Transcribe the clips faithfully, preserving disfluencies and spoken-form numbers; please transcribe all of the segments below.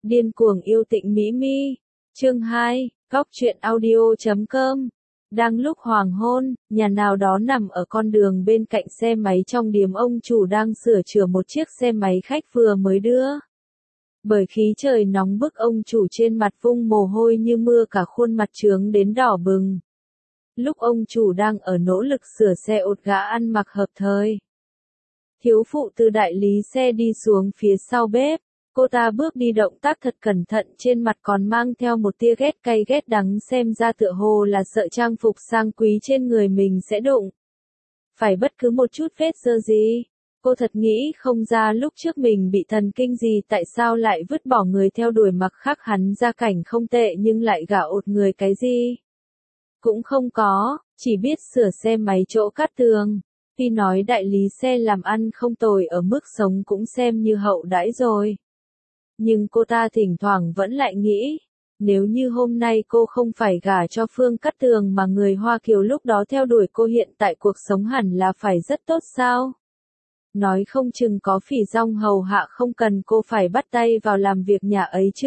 Điên cuồng yêu Tịnh Mỹ Mi. Chương hai, góc truyện audio chấm com. Đang lúc hoàng hôn, nhà nào đó nằm ở con đường bên cạnh xe máy trong điếm ông chủ đang sửa chữa một chiếc xe máy khách vừa mới đưa. Bởi khí trời nóng bức ông chủ trên mặt vung mồ hôi như mưa, cả khuôn mặt trướng đến đỏ bừng. Lúc ông chủ đang ở nỗ lực sửa xe ột gã ăn mặc hợp thời. Thiếu phụ từ đại lý xe đi xuống phía sau bếp. Cô ta bước đi động tác thật cẩn thận, trên mặt còn mang theo một tia ghét cay ghét đắng, xem ra tựa hồ là sợ trang phục sang quý trên người mình sẽ đụng phải bất cứ một chút vết dơ gì. Cô thật nghĩ không ra lúc trước mình bị thần kinh gì, tại sao lại vứt bỏ người theo đuổi, mặc khác hắn gia cảnh không tệ nhưng lại gả ột người cái gì cũng không có, chỉ biết sửa xe máy chỗ cắt tường. Tuy nói đại lý xe làm ăn không tồi, ở mức sống cũng xem như hậu đãi rồi. Nhưng cô ta thỉnh thoảng vẫn lại nghĩ, nếu như hôm nay cô không phải gả cho Phương Cát Tường mà người Hoa Kiều lúc đó theo đuổi cô, hiện tại cuộc sống hẳn là phải rất tốt sao? Nói không chừng có phỉ dong hầu hạ, không cần cô phải bắt tay vào làm việc nhà ấy chứ.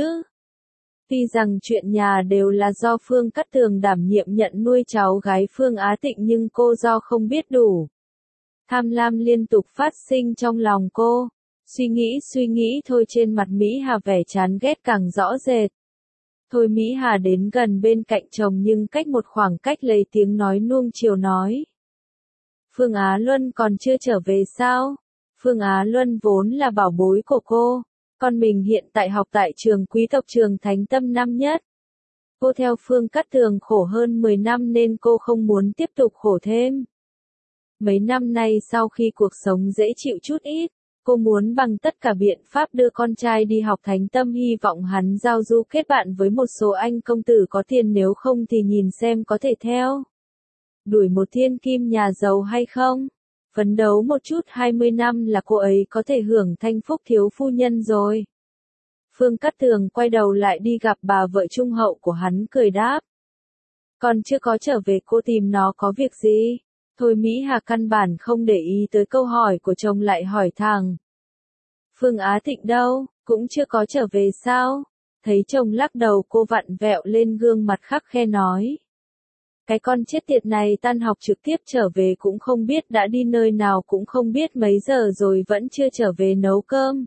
Tuy rằng chuyện nhà đều là do Phương Cát Tường đảm nhiệm nhận nuôi cháu gái Phương Á Tịnh, nhưng cô do không biết đủ. Tham lam liên tục phát sinh trong lòng cô. Suy nghĩ suy nghĩ thôi, trên mặt Mỹ Hà vẻ chán ghét càng rõ rệt. Thôi Mỹ Hà đến gần bên cạnh chồng nhưng cách một khoảng cách, lấy tiếng nói nuông chiều nói. Phương Á Luân còn chưa trở về sao? Phương Á Luân vốn là bảo bối của cô. Con mình hiện tại học tại trường quý tộc Trường Thánh Tâm năm nhất. Cô theo Phương Cát Tường khổ hơn mười năm nên cô không muốn tiếp tục khổ thêm. Mấy năm nay sau khi cuộc sống dễ chịu chút ít, cô muốn bằng tất cả biện pháp đưa con trai đi học Thánh Tâm, hy vọng hắn giao du kết bạn với một số anh công tử có tiền, nếu không thì nhìn xem có thể theo đuổi một thiên kim nhà giàu hay không. Phấn đấu một chút, hai mươi năm là cô ấy có thể hưởng thanh phúc thiếu phu nhân rồi. Phương Cát Tường quay đầu lại đi gặp bà vợ trung hậu của hắn, cười đáp. Còn chưa có trở về, cô tìm nó có việc gì? Thôi Mỹ Hà căn bản không để ý tới câu hỏi của chồng, lại hỏi thẳng. Phương Á Tịnh đâu, cũng chưa có trở về sao? Thấy chồng lắc đầu, cô vặn vẹo lên gương mặt khắc khe nói. Cái con chết tiệt này tan học trực tiếp trở về, cũng không biết đã đi nơi nào, cũng không biết mấy giờ rồi vẫn chưa trở về nấu cơm.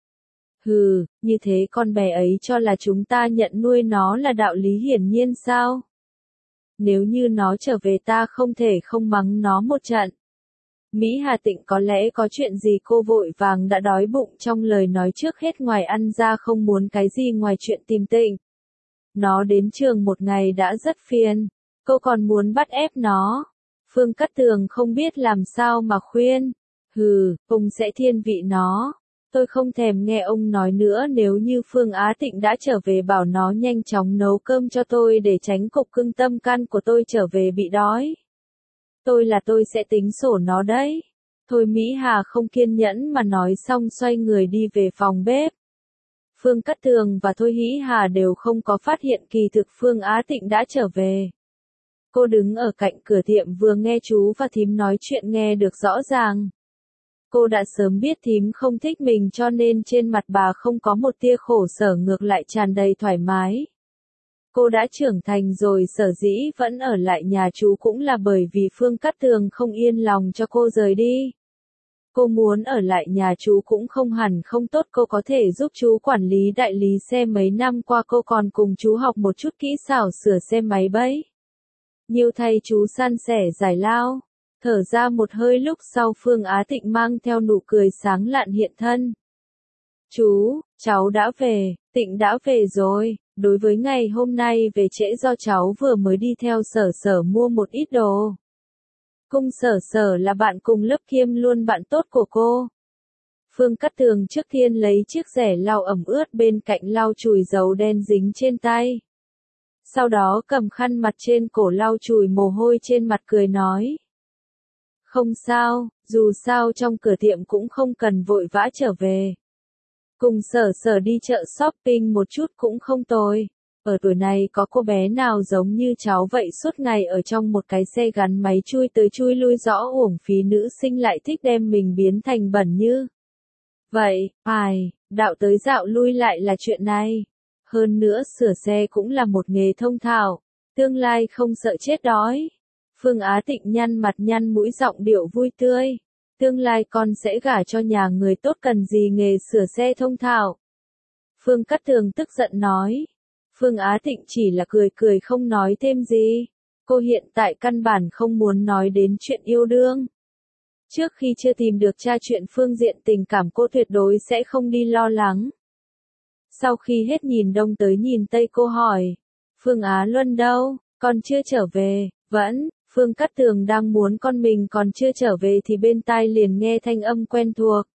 Hừ, như thế con bé ấy cho là chúng ta nhận nuôi nó là đạo lý hiển nhiên sao? Nếu như nó trở về ta không thể không mắng nó một trận. Mỹ Hà Tịnh có lẽ có chuyện gì, cô vội vàng đã đói bụng, trong lời nói trước hết ngoài ăn ra không muốn cái gì ngoài chuyện tìm Tịnh. Nó đến trường một ngày đã rất phiền, cô còn muốn bắt ép nó. Phương Cát Tường không biết làm sao mà khuyên. Hừ, ông sẽ thiên vị nó. Tôi không thèm nghe ông nói nữa, nếu như Phương Á Tịnh đã trở về bảo nó nhanh chóng nấu cơm cho tôi để tránh cục cưng tâm can của tôi trở về bị đói. Tôi là tôi sẽ tính sổ nó đấy. Thôi Mỹ Hà không kiên nhẫn mà nói xong xoay người đi về phòng bếp. Phương Cát Tường và Thôi Hĩ Hà đều không có phát hiện kỳ thực Phương Á Tịnh đã trở về. Cô đứng ở cạnh cửa tiệm vừa nghe chú và thím nói chuyện nghe được rõ ràng. Cô đã sớm biết thím không thích mình cho nên trên mặt bà không có một tia khổ sở, ngược lại tràn đầy thoải mái. Cô đã trưởng thành rồi, sở dĩ vẫn ở lại nhà chú cũng là bởi vì Phương Cát Tường không yên lòng cho cô rời đi. Cô muốn ở lại nhà chú cũng không hẳn không tốt, cô có thể giúp chú quản lý đại lý xe, mấy năm qua cô còn cùng chú học một chút kỹ xảo sửa xe máy bấy. Nhiều thay chú san sẻ giải lao. Thở ra một hơi lúc sau, Phương Á Tịnh mang theo nụ cười sáng lạn hiện thân. Chú, cháu đã về. Tịnh đã về rồi. Đối với ngày hôm nay về trễ do cháu vừa mới đi theo Sở Sở mua một ít đồ. Cung Sở Sở là bạn cùng lớp kiêm luôn bạn tốt của cô. Phương Cát Tường trước tiên lấy chiếc rẻ lau ẩm ướt bên cạnh lau chùi dầu đen dính trên tay. Sau đó cầm khăn mặt trên cổ lau chùi mồ hôi trên mặt, cười nói. Không sao, dù sao trong cửa tiệm cũng không cần vội vã trở về. Cùng Sở Sở đi chợ shopping một chút cũng không tồi. Ở tuổi này có cô bé nào giống như cháu vậy, suốt ngày ở trong một cái xe gắn máy chui tới chui lui, rõ uổng phí, nữ sinh lại thích đem mình biến thành bẩn như vậy. Ai, Đạo tới dạo lui lại là chuyện này. Hơn nữa sửa xe cũng là một nghề thông thạo, tương lai không sợ chết đói. Phương Á Tịnh nhăn mặt nhăn mũi giọng điệu vui tươi. Tương lai con sẽ gả cho nhà người tốt cần gì nghề sửa xe thông thạo. Phương Cát Tường tức giận nói. Phương Á Tịnh chỉ là cười cười không nói thêm gì. Cô hiện tại căn bản không muốn nói đến chuyện yêu đương. Trước khi chưa tìm được tra chuyện phương diện tình cảm cô tuyệt đối sẽ không đi lo lắng. Sau khi hết nhìn đông tới nhìn tây cô hỏi. Phương Á Luân đâu, con chưa trở về, vẫn, Phương Cát Tường đang muốn con mình còn chưa trở về thì bên tai liền nghe thanh âm quen thuộc.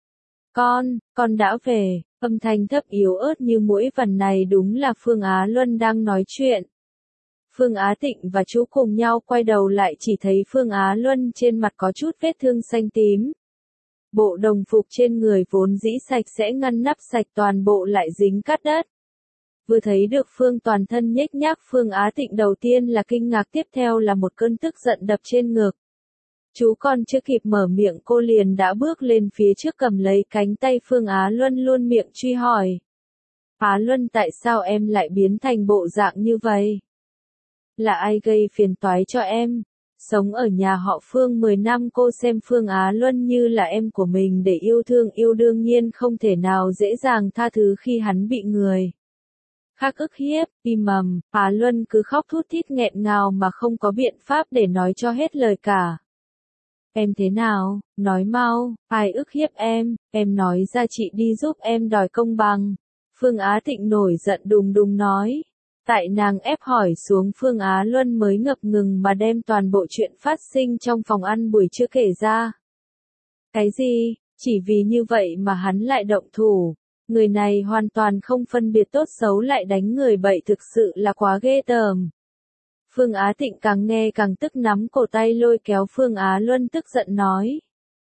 Con, con đã về, âm thanh thấp yếu ớt như mũi vằn này đúng là Phương Á Luân đang nói chuyện. Phương Á Tịnh và chú cùng nhau quay đầu lại chỉ thấy Phương Á Luân trên mặt có chút vết thương xanh tím. Bộ đồng phục trên người vốn dĩ sạch sẽ ngăn nắp sạch toàn bộ lại dính cát đất. Vừa thấy được Phương toàn thân nhếch nhác Phương Á Tịnh đầu tiên là kinh ngạc tiếp theo là một cơn tức giận đập trên ngực. Chú còn chưa kịp mở miệng cô liền đã bước lên phía trước cầm lấy cánh tay Phương Á Luân luôn miệng truy hỏi. Á Luân tại sao em lại biến thành bộ dạng như vậy? Là ai gây phiền toái cho em? Sống ở nhà họ Phương mười năm cô xem Phương Á Luân như là em của mình để yêu thương yêu đương nhiên không thể nào dễ dàng tha thứ khi hắn bị người khác ức hiếp, im mầm, Á Luân cứ khóc thút thít nghẹn ngào mà không có biện pháp để nói cho hết lời cả. Em thế nào, nói mau, ai ức hiếp em, em nói ra chị đi giúp em đòi công bằng. Phương Á Tịnh nổi giận đùng đùng nói. Tại nàng ép hỏi xuống Phương Á Luân mới ngập ngừng mà đem toàn bộ chuyện phát sinh trong phòng ăn buổi trưa kể ra. Cái gì, chỉ vì như vậy mà hắn lại động thủ. Người này hoàn toàn không phân biệt tốt xấu lại đánh người bậy thực sự là quá ghê tởm. Phương Á Tịnh càng nghe càng tức nắm cổ tay lôi kéo Phương Á Luân tức giận nói.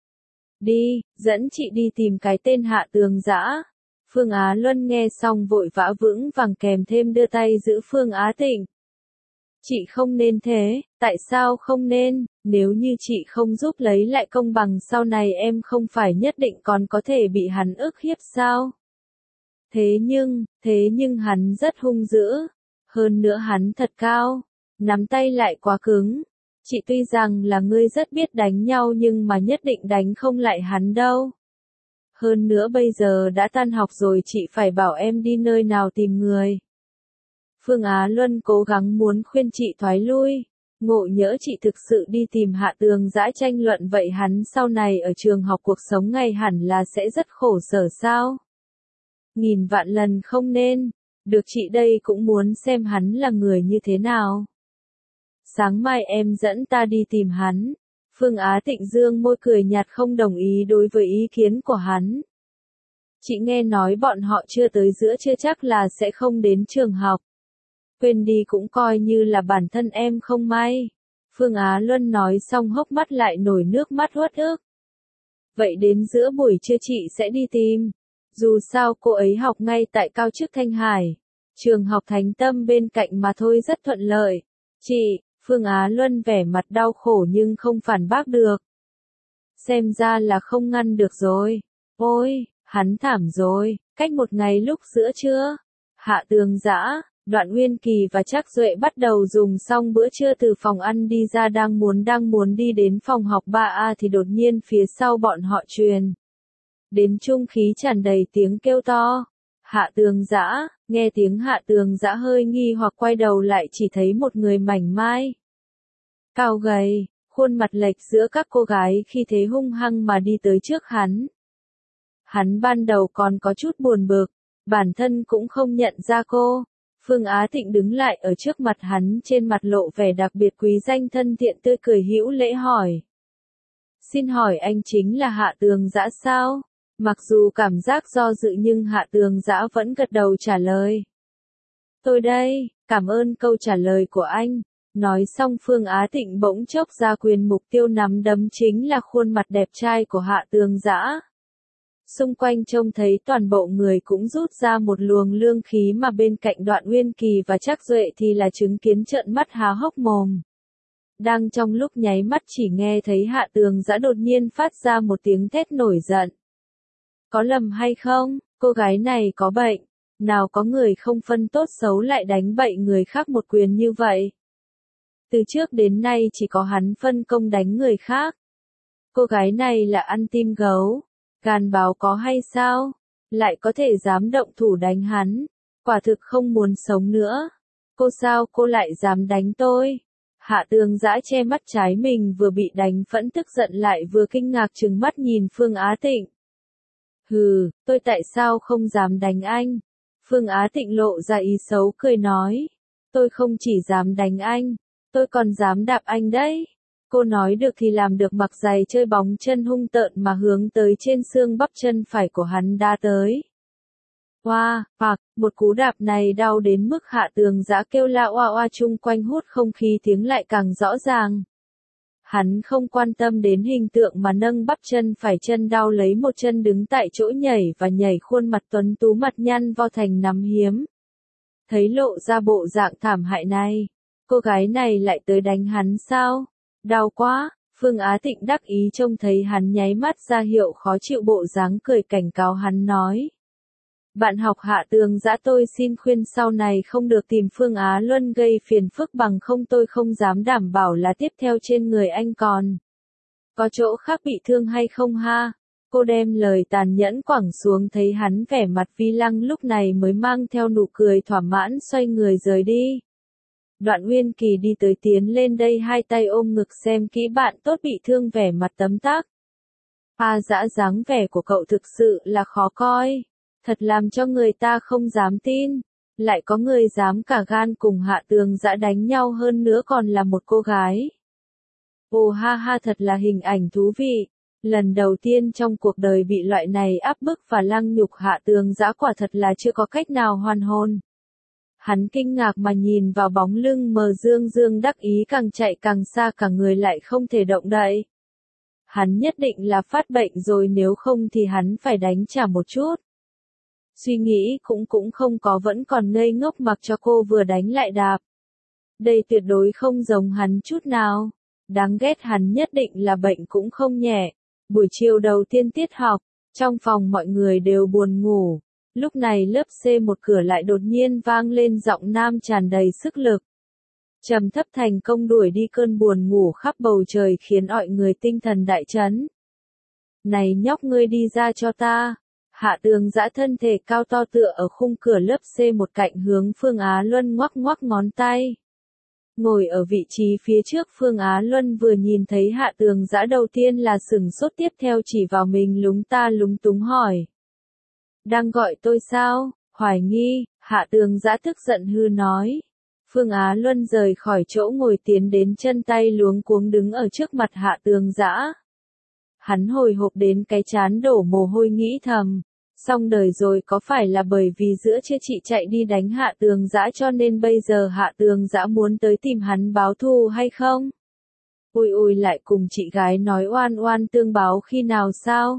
Đi, dẫn chị đi tìm cái tên Hạ Tường Dã. Phương Á Luân nghe xong vội vã vững vàng kèm thêm đưa tay giữ Phương Á Tịnh. Chị không nên thế, tại sao không nên, nếu như chị không giúp lấy lại công bằng sau này em không phải nhất định còn có thể bị hắn ức hiếp sao? Thế nhưng, thế nhưng hắn rất hung dữ, hơn nữa hắn thật cao, nắm tay lại quá cứng. Chị tuy rằng là ngươi rất biết đánh nhau nhưng mà nhất định đánh không lại hắn đâu. Hơn nữa bây giờ đã tan học rồi chị phải bảo em đi nơi nào tìm người. Phương Á Luân cố gắng muốn khuyên chị thoái lui. Ngộ nhỡ chị thực sự đi tìm Hạ Tường Dã tranh luận vậy hắn sau này ở trường học cuộc sống ngày hẳn là sẽ rất khổ sở sao. Nghìn vạn lần không nên, được chị đây cũng muốn xem hắn là người như thế nào. Sáng mai em dẫn ta đi tìm hắn. Phương Á Tịnh dương môi cười nhạt không đồng ý đối với ý kiến của hắn. Chị nghe nói bọn họ chưa tới giữa chưa chắc là sẽ không đến trường học. Quên đi cũng coi như là bản thân em không may. Phương Á Luân nói xong hốc mắt lại nổi nước mắt uất ức. Vậy đến giữa buổi trưa chị sẽ đi tìm. Dù sao cô ấy học ngay tại Cao Chức Thanh Hải. Trường học Thánh Tâm bên cạnh mà thôi rất thuận lợi. Chị, Phương Á Luân vẻ mặt đau khổ nhưng không phản bác được. Xem ra là không ngăn được rồi. Ôi, hắn thảm rồi, cách một ngày lúc giữa trưa. Hạ Tường Dã, Đoạn Uyên Kỳ và Trác Duệ bắt đầu dùng xong bữa trưa từ phòng ăn đi ra đang muốn đang muốn đi đến phòng học ba A thì đột nhiên phía sau bọn họ truyền đến trung khí tràn đầy tiếng kêu to. Hạ Tường Dã, nghe tiếng Hạ Tường Dã hơi nghi hoặc quay đầu lại chỉ thấy một người mảnh mai. Cao gầy, khuôn mặt lệch giữa các cô gái khi thế hung hăng mà đi tới trước hắn. Hắn ban đầu còn có chút buồn bực, bản thân cũng không nhận ra cô. Phương Á Tịnh đứng lại ở trước mặt hắn trên mặt lộ vẻ đặc biệt quý danh thân thiện tươi cười hữu lễ hỏi. Xin hỏi anh chính là Hạ Tường Dã sao? Mặc dù cảm giác do dự nhưng Hạ Tường Dã vẫn gật đầu trả lời. Tôi đây, cảm ơn câu trả lời của anh. Nói xong Phương Á Tịnh bỗng chốc ra quyền mục tiêu nắm đấm chính là khuôn mặt đẹp trai của Hạ Tường Dã. Xung quanh trông thấy toàn bộ người cũng rút ra một luồng lương khí mà bên cạnh Đoạn Uyên Kỳ và Trác Duệ thì là chứng kiến trợn mắt há hốc mồm. Đang trong lúc nháy mắt chỉ nghe thấy Hạ Tường Dã đột nhiên phát ra một tiếng thét nổi giận. Có lầm hay không? Cô gái này có bệnh, nào có người không phân tốt xấu lại đánh bậy người khác một quyền như vậy. Từ trước đến nay chỉ có hắn phân công đánh người khác. Cô gái này là ăn tim gấu, gan báo có hay sao, lại có thể dám động thủ đánh hắn, quả thực không muốn sống nữa. Cô sao cô lại dám đánh tôi? Hạ Tường Dã che mắt trái mình vừa bị đánh phẫn tức giận lại vừa kinh ngạc trừng mắt nhìn Phương Á Tịnh. Hừ, tôi tại sao không dám đánh anh? Phương Á Tịnh lộ ra ý xấu cười nói. Tôi không chỉ dám đánh anh, tôi còn dám đạp anh đấy. Cô nói được thì làm được, mặc giày chơi bóng chân hung tợn mà hướng tới trên xương bắp chân phải của hắn đá tới. Oa, phạc, một cú đạp này đau đến mức Hạ Tường Dã kêu la oa oa, chung quanh hút không khí tiếng lại càng rõ ràng. Hắn không quan tâm đến hình tượng mà nâng bắp chân phải, chân đau lấy một chân đứng tại chỗ nhảy và nhảy, khuôn mặt tuấn tú mặt nhăn vo thành nắm hiếm. Thấy lộ ra bộ dạng thảm hại này, cô gái này lại tới đánh hắn sao? Đau quá, Phương Á Tịnh đắc ý trông thấy hắn nháy mắt ra hiệu khó chịu, bộ dáng cười cảnh cáo hắn nói. Bạn học Hạ Tường Dã, tôi xin khuyên sau này không được tìm Phương Á Luân gây phiền phức, bằng không tôi không dám đảm bảo là tiếp theo trên người anh còn có chỗ khác bị thương hay không ha. Cô đem lời tàn nhẫn quẳng xuống, thấy hắn vẻ mặt vi lăng lúc này mới mang theo nụ cười thỏa mãn xoay người rời đi. Đoạn Uyên Kỳ đi tới tiến lên đây, hai tay ôm ngực, xem kỹ bạn tốt bị thương, vẻ mặt tấm tắc. A Dã, dáng vẻ của cậu thực sự là khó coi. Thật làm cho người ta không dám tin, lại có người dám cả gan cùng Hạ Tường Dã đánh nhau, hơn nữa còn là một cô gái. Ồ ha ha, thật là hình ảnh thú vị. Lần đầu tiên trong cuộc đời bị loại này áp bức và lăng nhục, Hạ Tường Dã quả thật là chưa có cách nào hoàn hồn. Hắn kinh ngạc mà nhìn vào bóng lưng mờ dương dương đắc ý, càng chạy càng xa, cả người lại không thể động đậy. Hắn nhất định là phát bệnh rồi, nếu không thì hắn phải đánh trả một chút. Suy nghĩ cũng cũng không có, vẫn còn ngây ngốc mặc cho cô vừa đánh lại đạp. Đây tuyệt đối không giống hắn chút nào. Đáng ghét, hắn nhất định là bệnh cũng không nhẹ. Buổi chiều đầu tiên tiết học, trong phòng mọi người đều buồn ngủ. Lúc này lớp C một cửa lại đột nhiên vang lên giọng nam tràn đầy sức lực. Trầm thấp thành công đuổi đi cơn buồn ngủ khắp bầu trời, khiến mọi người tinh thần đại chấn. Này nhóc, ngươi đi ra cho ta. Hạ Tường Dã thân thể cao to tựa ở khung cửa lớp C một cạnh, hướng Phương Á Luân ngoắc ngoắc ngón tay. Ngồi ở vị trí phía trước, Phương Á Luân vừa nhìn thấy Hạ Tường Dã đầu tiên là sửng sốt, tiếp theo chỉ vào mình lúng ta lúng túng hỏi. Đang gọi tôi sao? Hoài nghi, Hạ Tường Dã tức giận hư nói. Phương Á Luân rời khỏi chỗ ngồi tiến đến, chân tay luống cuống đứng ở trước mặt Hạ Tường Dã. Hắn hồi hộp đến cái trán đổ mồ hôi, nghĩ thầm. Xong đời rồi, có phải là bởi vì giữa trưa chị chạy đi đánh Hạ Tường Dã cho nên bây giờ Hạ Tường Dã muốn tới tìm hắn báo thù hay không? Ui ui, lại cùng chị gái nói oan oan tương báo khi nào sao?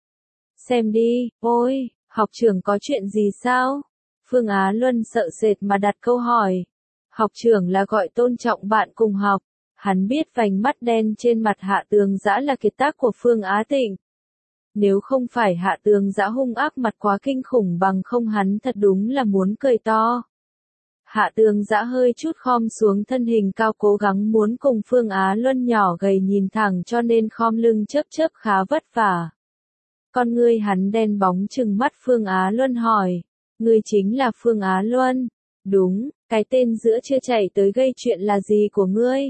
Xem đi, ôi, học trưởng có chuyện gì sao? Phương Á Luân sợ sệt mà đặt câu hỏi. Học trưởng là gọi tôn trọng bạn cùng học. Hắn biết vành mắt đen trên mặt Hạ Tường Dã là kiệt tác của Phương Á Tịnh. Nếu không phải Hạ Tường Dã hung ác mặt quá kinh khủng, bằng không hắn thật đúng là muốn cười to. Hạ Tường Dã hơi chút khom xuống thân hình cao, cố gắng muốn cùng Phương Á Luân nhỏ gầy nhìn thẳng, cho nên khom lưng chớp chớp khá vất vả. Con ngươi hắn đen bóng trừng mắt Phương Á Luân hỏi. Ngươi chính là Phương Á Luân? Đúng, cái tên giữa chưa chạy tới gây chuyện là gì của ngươi?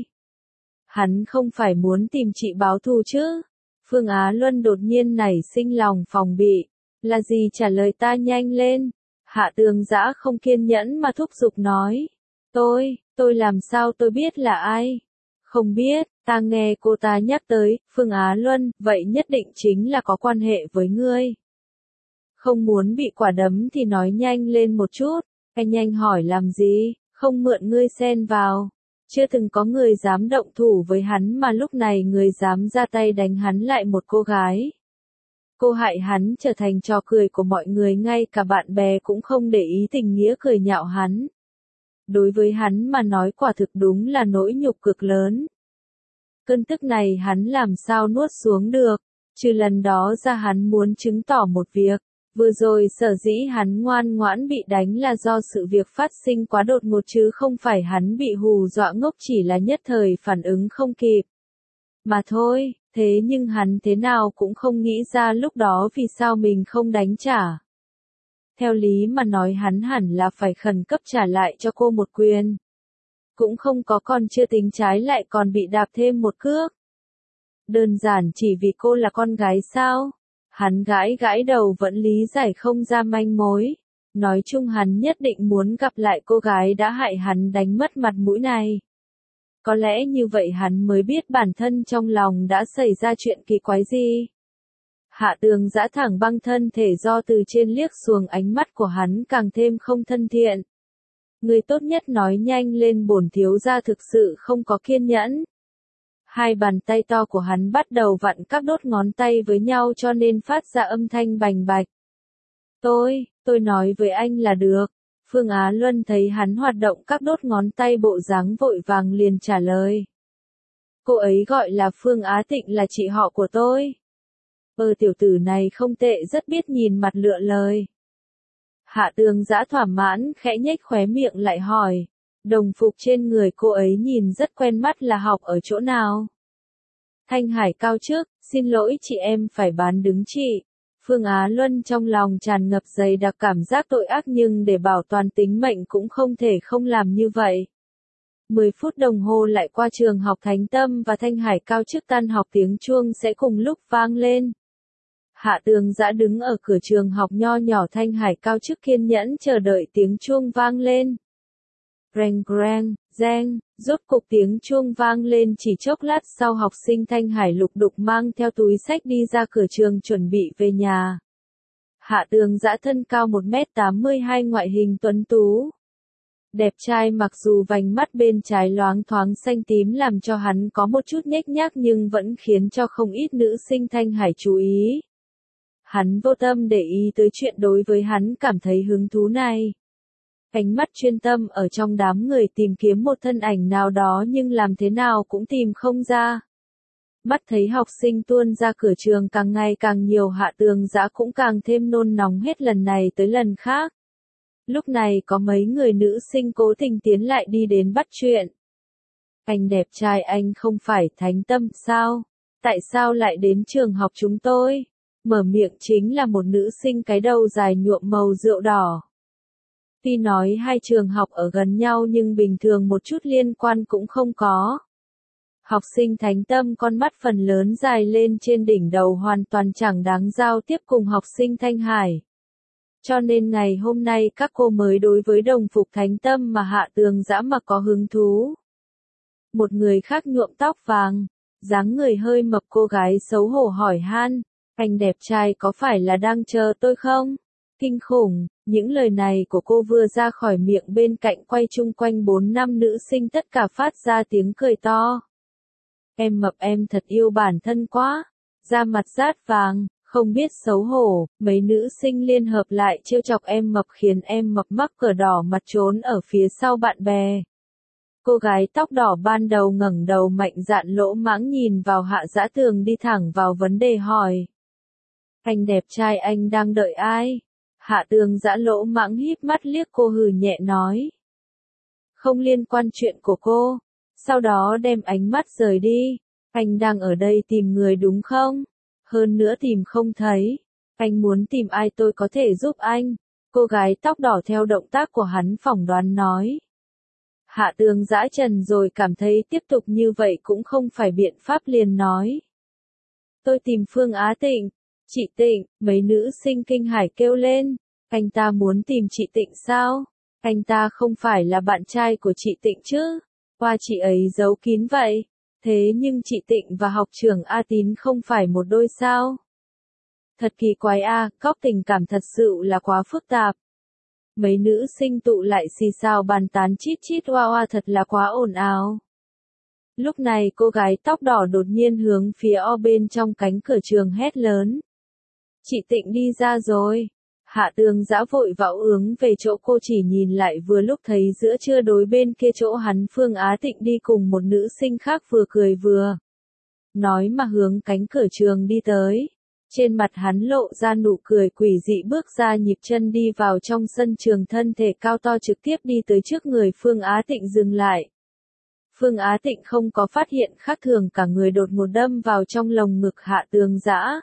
Hắn không phải muốn tìm chị báo thù chứ? Phương Á Luân đột nhiên nảy sinh lòng phòng bị. Là gì, trả lời ta nhanh lên. Hạ Tường Dã không kiên nhẫn mà thúc giục nói. Tôi, tôi làm sao tôi biết là ai? Không biết, ta nghe cô ta nhắc tới, Phương Á Luân, vậy nhất định chính là có quan hệ với ngươi. Không muốn bị quả đấm thì nói nhanh lên một chút. Anh nhanh hỏi làm gì, không mượn ngươi xen vào. Chưa từng có người dám động thủ với hắn, mà lúc này người dám ra tay đánh hắn lại một cô gái. Cô hại hắn trở thành trò cười của mọi người, ngay cả bạn bè cũng không để ý tình nghĩa cười nhạo hắn. Đối với hắn mà nói quả thực đúng là nỗi nhục cực lớn. Cơn tức này hắn làm sao nuốt xuống được, trừ lần đó ra hắn muốn chứng tỏ một việc. Vừa rồi sở dĩ hắn ngoan ngoãn bị đánh là do sự việc phát sinh quá đột ngột chứ không phải hắn bị hù dọa ngốc, chỉ là nhất thời phản ứng không kịp. Mà thôi, thế nhưng hắn thế nào cũng không nghĩ ra lúc đó vì sao mình không đánh trả. Theo lý mà nói hắn hẳn là phải khẩn cấp trả lại cho cô một quyền. Cũng không có, còn chưa tính trái lại còn bị đạp thêm một cước. Đơn giản chỉ vì cô là con gái sao? Hắn gãi gãi đầu vẫn lý giải không ra manh mối. Nói chung hắn nhất định muốn gặp lại cô gái đã hại hắn đánh mất mặt mũi này. Có lẽ như vậy hắn mới biết bản thân trong lòng đã xảy ra chuyện kỳ quái gì. Hạ Tường Dã thẳng băng thân thể do từ trên liếc xuống, ánh mắt của hắn càng thêm không thân thiện. Người tốt nhất nói nhanh lên, bổn thiếu gia thực sự không có kiên nhẫn. Hai bàn tay to của hắn bắt đầu vặn các đốt ngón tay với nhau cho nên phát ra âm thanh bành bạch. Tôi, tôi nói với anh là được. Phương Á Luân thấy hắn hoạt động các đốt ngón tay bộ dáng vội vàng liền trả lời. Cô ấy gọi là Phương Á Tịnh, là chị họ của tôi. Ờ tiểu tử này không tệ, rất biết nhìn mặt lựa lời. Hạ Tường Dã thỏa mãn khẽ nhếch khóe miệng lại hỏi. Đồng phục trên người cô ấy nhìn rất quen mắt, là học ở chỗ nào? Thanh Hải Cao trước, xin lỗi chị, em phải bán đứng chị. Phương Á Luân trong lòng tràn ngập dày đặc cảm giác tội ác, nhưng để bảo toàn tính mệnh cũng không thể không làm như vậy. Mười phút đồng hồ lại qua, trường học Thánh Tâm và Thanh Hải Cao trước tan học tiếng chuông sẽ cùng lúc vang lên. Hạ Tường Dã đứng ở cửa trường học nho nhỏ Thanh Hải Cao trước kiên nhẫn chờ đợi tiếng chuông vang lên. Reng reng, reng, rốt cục tiếng chuông vang lên, chỉ chốc lát sau học sinh Thanh Hải lục đục mang theo túi xách đi ra cửa trường chuẩn bị về nhà. Hạ Tường Dã thân cao một mét tám mươi hai, ngoại hình tuấn tú. Đẹp trai, mặc dù vành mắt bên trái loáng thoáng xanh tím làm cho hắn có một chút nhếch nhác nhưng vẫn khiến cho không ít nữ sinh Thanh Hải chú ý. Hắn vô tâm để ý tới chuyện đối với hắn cảm thấy hứng thú này. Ánh mắt chuyên tâm ở trong đám người tìm kiếm một thân ảnh nào đó nhưng làm thế nào cũng tìm không ra. Mắt thấy học sinh tuôn ra cửa trường càng ngày càng nhiều, Hạ Tường Dã cũng càng thêm nôn nóng hết lần này tới lần khác. Lúc này có mấy người nữ sinh cố tình tiến lại đi đến bắt chuyện. Anh đẹp trai, anh không phải Thánh Tâm sao? Tại sao lại đến trường học chúng tôi? Mở miệng chính là một nữ sinh cái đầu dài nhuộm màu rượu đỏ. Tuy nói hai trường học ở gần nhau nhưng bình thường một chút liên quan cũng không có. Học sinh Thánh Tâm con mắt phần lớn dài lên trên đỉnh đầu hoàn toàn chẳng đáng giao tiếp cùng học sinh Thanh Hải. Cho nên ngày hôm nay các cô mới đối với đồng phục Thánh Tâm mà Hạ Tường Dã mà có hứng thú. Một người khác nhuộm tóc vàng, dáng người hơi mập cô gái xấu hổ hỏi han, anh đẹp trai có phải là đang chờ tôi không? Kinh khủng, những lời này của cô vừa ra khỏi miệng, bên cạnh quay chung quanh bốn năm nữ sinh tất cả phát ra tiếng cười to. Em mập, em thật yêu bản thân quá, da mặt rát vàng, không biết xấu hổ, mấy nữ sinh liên hợp lại trêu chọc em mập khiến em mập mắc cờ đỏ mặt trốn ở phía sau bạn bè. Cô gái tóc đỏ ban đầu ngẩng đầu mạnh dạn lỗ mãng nhìn vào Hạ Dã Tường, đi thẳng vào vấn đề hỏi. Anh đẹp trai, anh đang đợi ai? Hạ Tường Dã lỗ mãng híp mắt liếc cô, hừ nhẹ nói. Không liên quan chuyện của cô. Sau đó đem ánh mắt rời đi. Anh đang ở đây tìm người đúng không? Hơn nữa tìm không thấy. Anh muốn tìm ai, tôi có thể giúp anh. Cô gái tóc đỏ theo động tác của hắn phỏng đoán nói. Hạ Tường Dã trần rồi cảm thấy tiếp tục như vậy cũng không phải biện pháp, liền nói. Tôi tìm Phương Á Tịnh. Chị Tịnh, mấy nữ sinh kinh hải kêu lên. Anh ta muốn tìm chị Tịnh sao? Anh ta không phải là bạn trai của chị Tịnh chứ? Qua chị ấy giấu kín vậy. Thế nhưng chị Tịnh và học trưởng A Tín không phải một đôi sao? Thật kỳ quái a, góc tình cảm thật sự là quá phức tạp. Mấy nữ sinh tụ lại xì xào bàn tán chít chít oa oa, thật là quá ồn ào. Lúc này cô gái tóc đỏ đột nhiên hướng phía o bên trong cánh cửa trường hét lớn. Chị Tịnh đi ra rồi. Hạ Tường Dã vội vã hướng về chỗ cô, chỉ nhìn lại vừa lúc thấy giữa trưa đối bên kia chỗ hắn Phương Á Tịnh đi cùng một nữ sinh khác vừa cười vừa nói mà hướng cánh cửa trường đi tới. Trên mặt hắn lộ ra nụ cười quỷ dị, bước ra nhịp chân đi vào trong sân trường, thân thể cao to trực tiếp đi tới trước người Phương Á Tịnh dừng lại. Phương Á Tịnh không có phát hiện khác thường, cả người đột ngột đâm vào trong lồng ngực Hạ Tường Dã.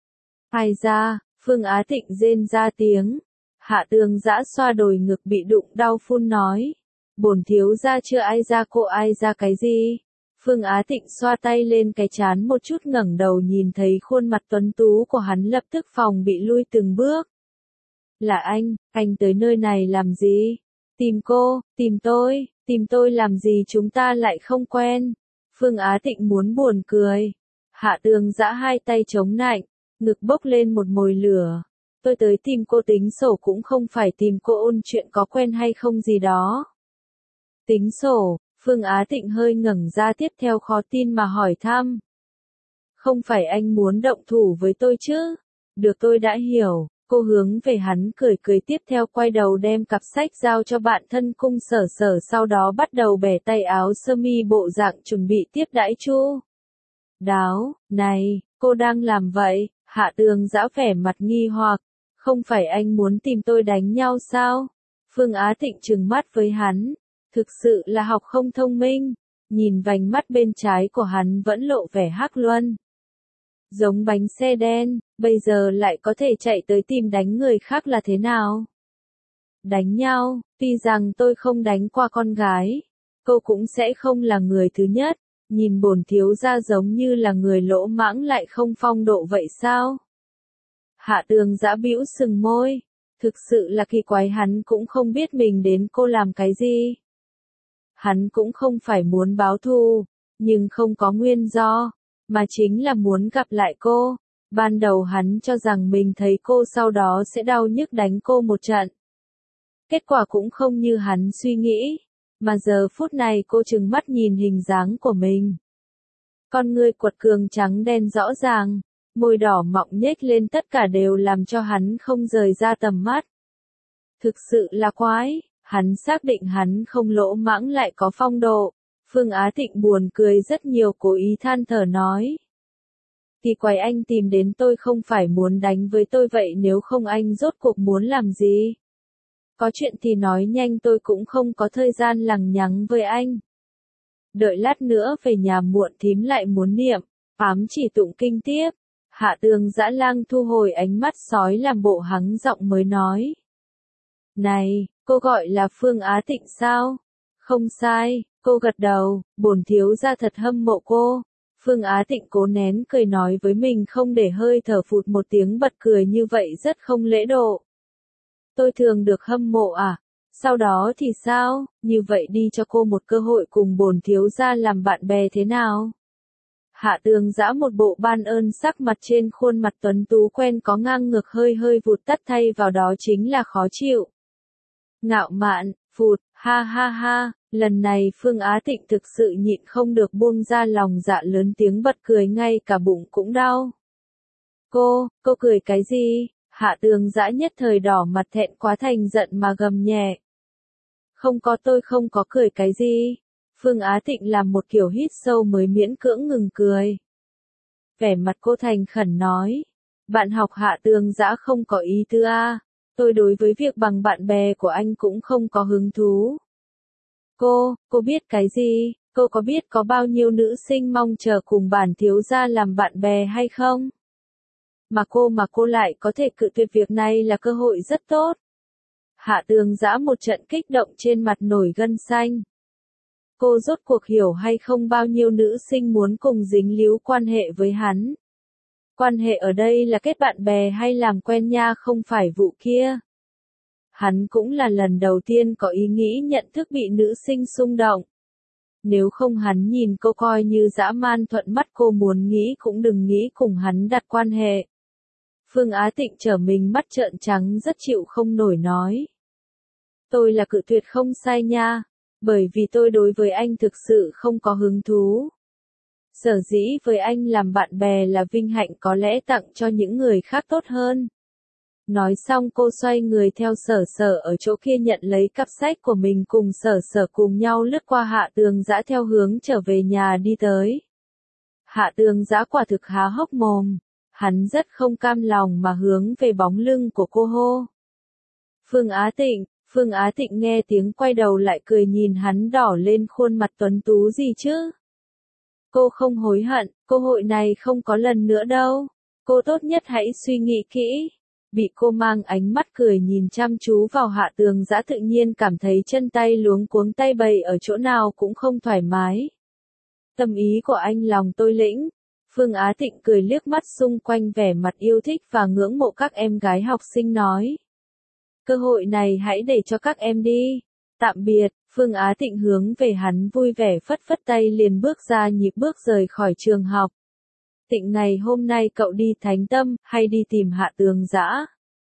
Ai ra, Phương Á Tịnh rên ra tiếng. Hạ Tường Dã xoa đồi ngực bị đụng đau phun nói. Bổn thiếu gia chưa ai ra, cô ai ra cái gì? Phương Á Tịnh xoa tay lên cái trán một chút, ngẩng đầu nhìn thấy khuôn mặt tuấn tú của hắn, lập tức phòng bị lui từng bước. Là anh, anh tới nơi này làm gì? Tìm cô, tìm tôi, tìm tôi làm gì, chúng ta lại không quen. Phương Á Tịnh muốn buồn cười. Hạ Tường Dã hai tay chống nạnh, ngực bốc lên một mồi lửa. Tôi tới tìm cô tính sổ, cũng không phải tìm cô ôn chuyện có quen hay không gì đó. Tính sổ, Phương Á Tịnh hơi ngẩng ra, tiếp theo khó tin mà hỏi thăm. Không phải anh muốn động thủ với tôi chứ? Được, tôi đã hiểu. Cô hướng về hắn cười cười, tiếp theo quay đầu đem cặp sách giao cho bạn thân Cung Sở Sở, sau đó bắt đầu bẻ tay áo sơ mi bộ dạng chuẩn bị tiếp đãi Chu Đáo. Này, cô đang làm vậy? Hạ Tường Dã vẻ mặt nghi hoặc. Không phải anh muốn tìm tôi đánh nhau sao? Phương Á Tịnh trừng mắt với hắn. Thực sự là học không thông minh. Nhìn vành mắt bên trái của hắn vẫn lộ vẻ hắc luân. Giống bánh xe đen, bây giờ lại có thể chạy tới tìm đánh người khác là thế nào? Đánh nhau, tuy rằng tôi không đánh qua con gái, cô cũng sẽ không là người thứ nhất. Nhìn bổn thiếu gia giống như là người lỗ mãng lại không phong độ vậy sao? Hạ Tường Dã bĩu sừng môi. Thực sự là kỳ quái, hắn cũng không biết mình đến cô làm cái gì. Hắn cũng không phải muốn báo thù, nhưng không có nguyên do, mà chính là muốn gặp lại cô. Ban đầu hắn cho rằng mình thấy cô sau đó sẽ đau nhức đánh cô một trận. Kết quả cũng không như hắn suy nghĩ, mà giờ phút này cô trừng mắt nhìn hình dáng của mình. Con ngươi quật cường trắng đen rõ ràng, môi đỏ mọng nhếch lên, tất cả đều làm cho hắn không rời ra tầm mắt. Thực sự là quái, hắn xác định hắn không lỗ mãng lại có phong độ. Phương Á Tịnh buồn cười rất nhiều, cố ý than thở nói. Kỳ quái, anh tìm đến tôi không phải muốn đánh với tôi vậy, nếu không anh rốt cuộc muốn làm gì? Có chuyện thì nói nhanh, tôi cũng không có thời gian lằng nhằng với anh. Đợi lát nữa về nhà muộn thím lại muốn niệm, ám chỉ tụng kinh tiếp. Hạ Tường Dã Lang thu hồi ánh mắt sói làm bộ hắng giọng mới nói. Này, cô gọi là Phương Á Tịnh sao? Không sai, cô gật đầu, bổn thiếu gia thật hâm mộ cô. Phương Á Tịnh cố nén cười nói với mình không để hơi thở, phụt một tiếng bật cười như vậy rất không lễ độ. Tôi thường được hâm mộ à? Sau đó thì sao? Như vậy đi, cho cô một cơ hội cùng bổn thiếu gia làm bạn bè thế nào? Hạ Tường Dã một bộ ban ơn sắc mặt, trên khuôn mặt tuấn tú quen có ngang ngược hơi hơi vụt tắt, thay vào đó chính là khó chịu. Ngạo mạn, phụt, ha ha ha, lần này Phương Á Tịnh thực sự nhịn không được buông ra lòng dạ, lớn tiếng bật cười, ngay cả bụng cũng đau. Cô, cô cười cái gì? Hạ Tường Dã nhất thời đỏ mặt, thẹn quá thành giận mà gầm nhẹ. Không có, tôi không có cười cái gì. Phương Á Tịnh làm một kiểu hít sâu mới miễn cưỡng ngừng cười. Vẻ mặt cô thành khẩn nói. Bạn học Hạ Tường Dã không có ý tứ a. Tôi đối với việc bằng bạn bè của anh cũng không có hứng thú. Cô, cô biết cái gì? Cô có biết có bao nhiêu nữ sinh mong chờ cùng bản thiếu gia làm bạn bè hay không? Mà cô mà cô lại có thể cự tuyệt việc này là cơ hội rất tốt. Hạ Tường Dã một trận kích động, trên mặt nổi gân xanh. Cô rốt cuộc hiểu hay không bao nhiêu nữ sinh muốn cùng dính líu quan hệ với hắn? Quan hệ ở đây là kết bạn bè hay làm quen nha, không phải vụ kia. Hắn cũng là lần đầu tiên có ý nghĩ nhận thức bị nữ sinh xung động. Nếu không hắn nhìn cô coi như dã man thuận mắt, cô muốn nghĩ cũng đừng nghĩ cùng hắn đặt quan hệ. Phương Á Tịnh trở mình mắt trợn trắng, rất chịu không nổi nói. Tôi là cự tuyệt không sai nha, bởi vì tôi đối với anh thực sự không có hứng thú. Sở dĩ với anh làm bạn bè là vinh hạnh, có lẽ tặng cho những người khác tốt hơn. Nói xong cô xoay người theo Sở Sở ở chỗ kia nhận lấy cặp sách của mình, cùng Sở Sở cùng nhau lướt qua Hạ Tường Dã theo hướng trở về nhà đi tới. Hạ Tường Dã quả thực há hốc mồm. Hắn rất không cam lòng mà hướng về bóng lưng của cô hô. Phương Á Tịnh, Phương Á Tịnh nghe tiếng quay đầu lại cười nhìn hắn đỏ lên khuôn mặt tuấn tú gì chứ. Cô không hối hận, cơ hội này không có lần nữa đâu. Cô tốt nhất hãy suy nghĩ kỹ. Bị cô mang ánh mắt cười nhìn chăm chú vào Hạ Tường Dã tự nhiên cảm thấy chân tay luống cuống tay bày ở chỗ nào cũng không thoải mái. Tâm ý của anh lòng tôi lĩnh. Phương Á Tịnh cười liếc mắt xung quanh vẻ mặt yêu thích và ngưỡng mộ các em gái học sinh nói. Cơ hội này hãy để cho các em đi. Tạm biệt, Phương Á Tịnh hướng về hắn vui vẻ phất phất tay liền bước ra nhịp bước rời khỏi trường học. Tịnh ngày hôm nay cậu đi Thánh Tâm, hay đi tìm Hạ Tường Dã?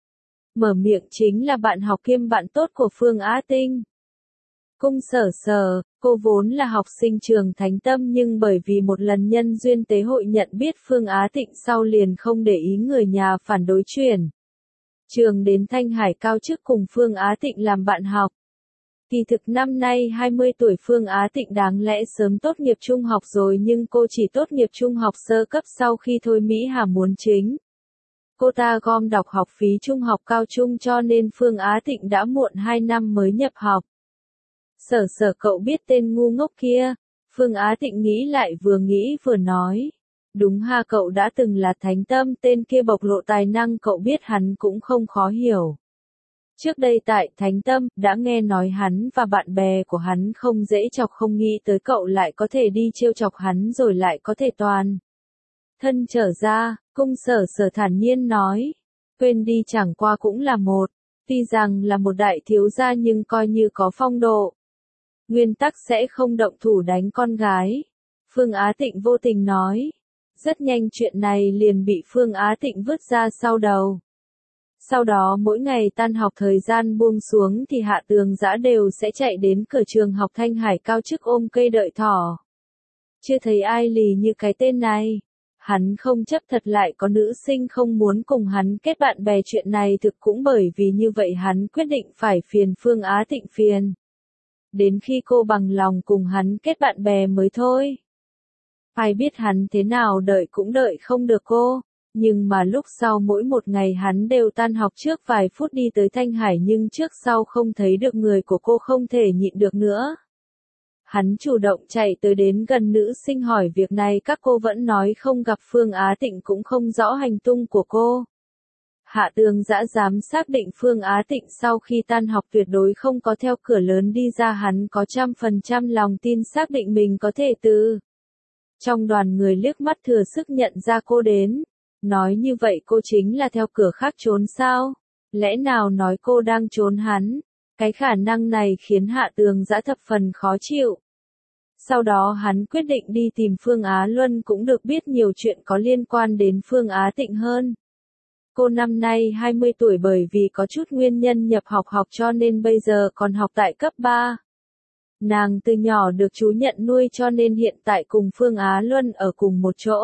Mở miệng chính là bạn học kiêm bạn tốt của Phương Á Tịnh. Cung Sở Sở, cô vốn là học sinh trường Thánh Tâm nhưng bởi vì một lần nhân duyên tế hội nhận biết Phương Á Tịnh sau liền không để ý người nhà phản đối chuyển. Trường đến Thanh Hải cao chức cùng Phương Á Tịnh làm bạn học. Kỳ thực năm nay hai mươi tuổi Phương Á Tịnh đáng lẽ sớm tốt nghiệp trung học rồi nhưng cô chỉ tốt nghiệp trung học sơ cấp sau khi Thôi Mỹ Hà muốn chính. Cô ta gom đọc học phí trung học cao trung cho nên Phương Á Tịnh đã muộn hai năm mới nhập học. Sở Sở cậu biết tên ngu ngốc kia, Phương Á Tịnh nghĩ lại vừa nghĩ vừa nói. Đúng ha, cậu đã từng là Thánh Tâm, tên kia bộc lộ tài năng cậu biết hắn cũng không khó hiểu. Trước đây tại Thánh Tâm, đã nghe nói hắn và bạn bè của hắn không dễ chọc, không nghĩ tới cậu lại có thể đi trêu chọc hắn rồi lại có thể toàn thân trở ra. Cung Sở Sở thản nhiên nói. Quên đi, chẳng qua cũng là một, tuy rằng là một đại thiếu gia nhưng coi như có phong độ. Nguyên tắc sẽ không động thủ đánh con gái. Phương Á Tịnh vô tình nói. Rất nhanh chuyện này liền bị Phương Á Tịnh vứt ra sau đầu. Sau đó mỗi ngày tan học thời gian buông xuống thì Hạ Tường Dã đều sẽ chạy đến cửa trường học Thanh Hải cao chức ôm cây đợi thỏ. Chưa thấy ai lì như cái tên này. Hắn không chấp thật lại có nữ sinh không muốn cùng hắn kết bạn bè, chuyện này thực cũng bởi vì như vậy hắn quyết định phải phiền Phương Á Tịnh phiền. Đến khi cô bằng lòng cùng hắn kết bạn bè mới thôi. Ai biết hắn thế nào đợi cũng đợi không được cô. Nhưng mà lúc sau mỗi một ngày hắn đều tan học trước vài phút đi tới Thanh Hải nhưng trước sau không thấy được người của cô, không thể nhịn được nữa. Hắn chủ động chạy tới đến gần nữ sinh hỏi việc này, các cô vẫn nói không gặp. Phương Á Tịnh cũng không rõ hành tung của cô. Hạ Tường Dã dám xác định Phương Á Tịnh sau khi tan học tuyệt đối không có theo cửa lớn đi ra, hắn có trăm phần trăm lòng tin xác định mình có thể từ trong đoàn người liếc mắt thừa sức nhận ra cô đến. Nói như vậy cô chính là theo cửa khác trốn sao? Lẽ nào nói cô đang trốn hắn? Cái khả năng này khiến Hạ Tường Dã thập phần khó chịu. Sau đó hắn quyết định đi tìm Phương Á Luân, cũng được biết nhiều chuyện có liên quan đến Phương Á Tịnh hơn. Cô năm nay hai mươi tuổi, bởi vì có chút nguyên nhân nhập học học cho nên bây giờ còn học tại cấp ba. Nàng từ nhỏ được chú nhận nuôi cho nên hiện tại cùng Phương Á Luân ở cùng một chỗ.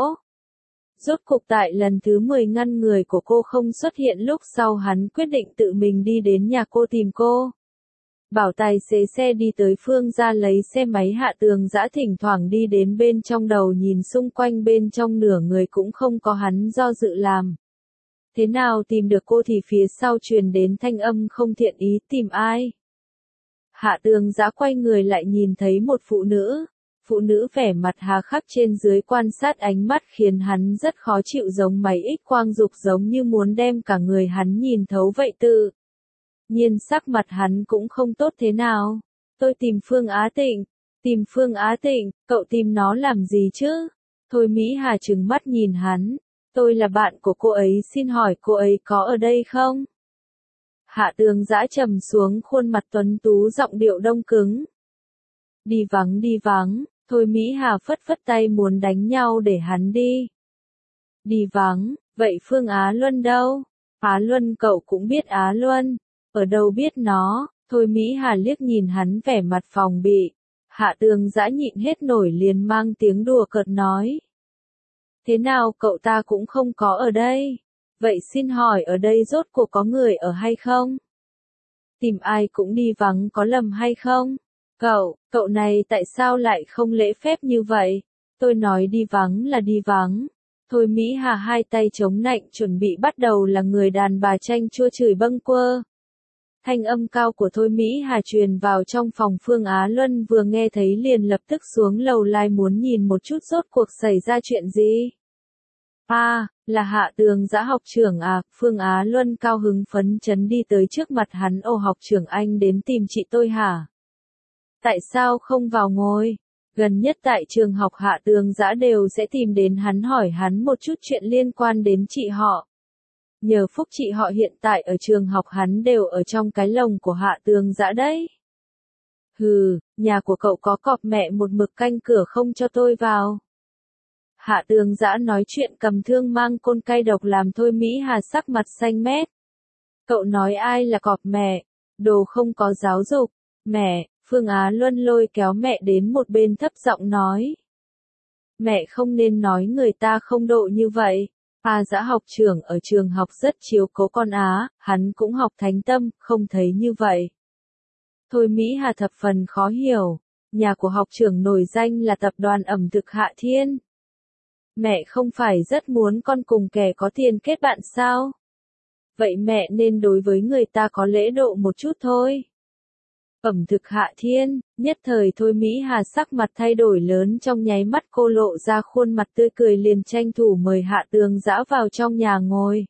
Rốt cục tại lần thứ mười ngăn người của cô không xuất hiện lúc sau, hắn quyết định tự mình đi đến nhà cô tìm cô. Bảo tài xế xe đi tới Phương gia lấy xe máy. Hạ Tường Dã thỉnh thoảng đi đến bên trong đầu nhìn xung quanh, bên trong nửa người cũng không có hắn do dự làm. Thế nào tìm được cô thì phía sau truyền đến thanh âm không thiện ý, tìm ai? Hạ Tường Dã quay người lại nhìn thấy một phụ nữ. Phụ nữ vẻ mặt hà khắc trên dưới quan sát, ánh mắt khiến hắn rất khó chịu, giống máy X quang dục, giống như muốn đem cả người hắn nhìn thấu vậy. Tự nhiên sắc mặt hắn cũng không tốt thế nào. Tôi tìm Phương Á Tịnh. Tìm Phương Á Tịnh, cậu tìm nó làm gì chứ? Thôi Mỹ Hà trừng mắt nhìn hắn. Tôi là bạn của cô ấy, xin hỏi cô ấy có ở đây không? Hạ Tường Dã trầm xuống khuôn mặt tuấn tú, giọng điệu đông cứng. Đi vắng đi vắng. Thôi Mỹ Hà phất phất tay muốn đánh nhau để hắn đi. Đi vắng, vậy Phương Á Luân đâu? Á Luân, cậu cũng biết Á Luân. Ở đâu biết nó? Thôi Mỹ Hà liếc nhìn hắn vẻ mặt phòng bị. Hạ Tường Dã nhịn hết nổi liền mang tiếng đùa cợt nói. Thế nào, cậu ta cũng không có ở đây? Vậy xin hỏi ở đây rốt cuộc có người ở hay không? Tìm ai cũng đi vắng, có lầm hay không? Cậu, cậu này tại sao lại không lễ phép như vậy? Tôi nói đi vắng là đi vắng. Thôi Mỹ Hà hai tay chống nạnh chuẩn bị bắt đầu là người đàn bà chanh chua chửi bâng quơ. Thanh âm cao của Thôi Mỹ Hà truyền vào trong phòng. Phương Á Luân vừa nghe thấy liền lập tức xuống lầu lai muốn nhìn một chút rốt cuộc xảy ra chuyện gì. À, là Hạ Tường Dã học trưởng à, Phương Á Luân cao hứng phấn chấn đi tới trước mặt hắn. Ồ học trưởng anh đến tìm chị tôi hả? Tại sao không vào ngồi? Gần nhất tại trường học Hạ Tường Dã đều sẽ tìm đến hắn hỏi hắn một chút chuyện liên quan đến chị họ. Nhờ phúc chị họ hiện tại ở trường học hắn đều ở trong cái lồng của Hạ Tường Dã đấy. Hừ, nhà của cậu có cọp mẹ một mực canh cửa không cho tôi vào. Hạ Tường Dã nói chuyện cầm thương mang côn cay độc làm Thôi Mỹ Hà sắc mặt xanh mét. Cậu nói ai là cọp mẹ? Đồ không có giáo dục. Mẹ, Phương Á Luân lôi kéo mẹ đến một bên thấp giọng nói. Mẹ không nên nói người ta không độ như vậy. A Dã học trưởng ở trường học rất chiếu cố con Á, hắn cũng học thánh tâm, không thấy như vậy. Thôi Mỹ Hà thập phần khó hiểu. Nhà của học trưởng nổi danh là tập đoàn ẩm thực Hạ Thiên. Mẹ không phải rất muốn con cùng kẻ có tiền kết bạn sao? Vậy mẹ nên đối với người ta có lễ độ một chút thôi. Ẩm thực Hạ Thiên, nhất thời Thôi Mỹ Hà sắc mặt thay đổi lớn, trong nháy mắt cô lộ ra khuôn mặt tươi cười liền tranh thủ mời Hạ Tường Dã vào trong nhà ngồi.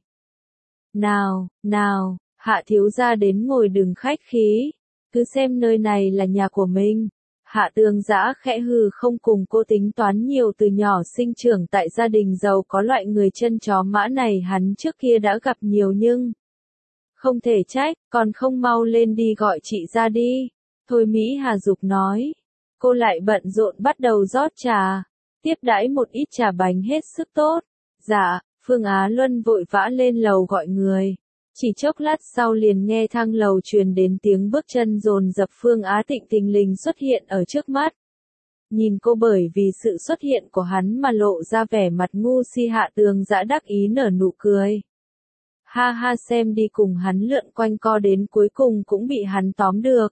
Nào, nào, Hạ thiếu gia đến ngồi đừng khách khí, cứ xem nơi này là nhà của mình. Hạ Tường Dã khẽ hừ không cùng cô tính toán nhiều, từ nhỏ sinh trưởng tại gia đình giàu có, loại người chân chó mã này hắn trước kia đã gặp nhiều nhưng không thể trách, còn không mau lên đi gọi chị ra đi. Thôi Mỹ Hà dục nói. Cô lại bận rộn bắt đầu rót trà, tiếp đãi một ít trà bánh hết sức tốt. Dạ, Phương Á Luân vội vã lên lầu gọi người. Chỉ chốc lát sau liền nghe thang lầu truyền đến tiếng bước chân dồn dập. Phương Á Tịnh thình lình xuất hiện ở trước mắt. Nhìn cô bởi vì sự xuất hiện của hắn mà lộ ra vẻ mặt ngu si. Hạ Tường Dã đắc ý nở nụ cười. Ha ha, xem đi, cùng hắn lượn quanh co đến cuối cùng cũng bị hắn tóm được.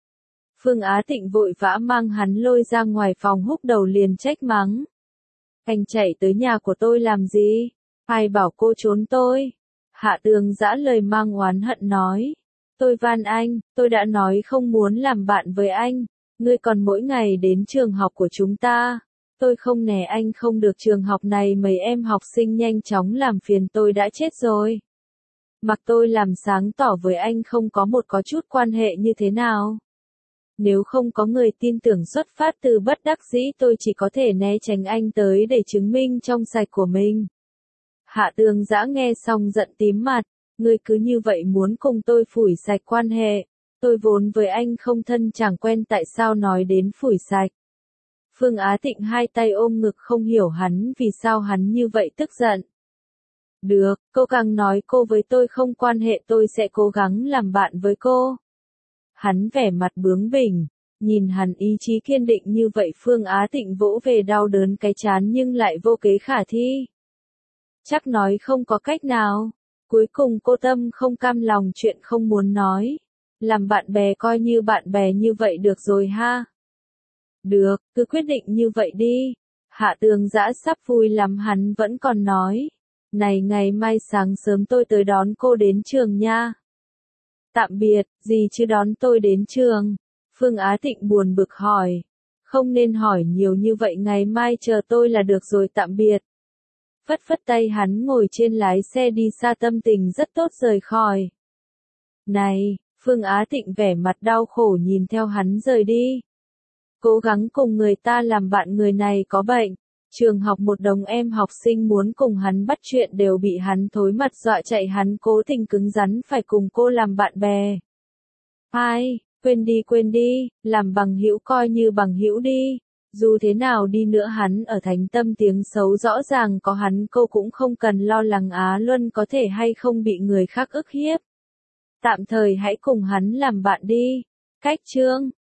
Phương Á Tịnh vội vã mang hắn lôi ra ngoài phòng, húc đầu liền trách mắng. Anh chạy tới nhà của tôi làm gì? Ai bảo cô trốn tôi? Hạ Tường Dã lời mang oán hận nói. Tôi van anh, tôi đã nói không muốn làm bạn với anh. Ngươi còn mỗi ngày đến trường học của chúng ta. Tôi không nè anh không được, trường học này mấy em học sinh nhanh chóng làm phiền tôi đã chết rồi. Mặc tôi làm sáng tỏ với anh không có một có chút quan hệ như thế nào. Nếu không có người tin tưởng, xuất phát từ bất đắc dĩ, tôi chỉ có thể né tránh anh tới để chứng minh trong sạch của mình. Hạ Tường Dã nghe xong giận tím mặt. Ngươi cứ như vậy muốn cùng tôi phủi sạch quan hệ. Tôi vốn với anh không thân chẳng quen, tại sao nói đến phủi sạch? Phương Á Tịnh hai tay ôm ngực không hiểu hắn vì sao hắn như vậy tức giận. Được, cô càng nói cô với tôi không quan hệ, tôi sẽ cố gắng làm bạn với cô. Hắn vẻ mặt bướng bỉnh, nhìn hắn ý chí kiên định như vậy. Phương Á Tịnh vỗ về đau đớn cái trán nhưng lại vô kế khả thi. Chắc nói không có cách nào. Cuối cùng cô tâm không cam lòng, chuyện không muốn nói. Làm bạn bè coi như bạn bè như vậy được rồi ha. Được, cứ quyết định như vậy đi. Hạ Tường Dã sắp vui lắm, hắn vẫn còn nói. Này, ngày mai sáng sớm tôi tới đón cô đến trường nha. Tạm biệt, gì chứ đón tôi đến trường? Phương Á Tịnh buồn bực hỏi. Không nên hỏi nhiều như vậy, ngày mai chờ tôi là được rồi, tạm biệt. Phất phất tay hắn ngồi trên lái xe đi xa, tâm tình rất tốt rời khỏi. Này, Phương Á Tịnh vẻ mặt đau khổ nhìn theo hắn rời đi. Cố gắng cùng người ta làm bạn, người này có bệnh. Trường học một đống em học sinh muốn cùng hắn bắt chuyện đều bị hắn thối mặt dọa chạy, hắn cố tình cứng rắn phải cùng cô làm bạn bè. Ai, quên đi quên đi, làm bằng hữu coi như bằng hữu đi. Dù thế nào đi nữa hắn ở thánh tâm, tiếng xấu rõ ràng có hắn, cô cũng không cần lo lắng Á Luân có thể hay không bị người khác ức hiếp. Tạm thời hãy cùng hắn làm bạn đi. Cách chương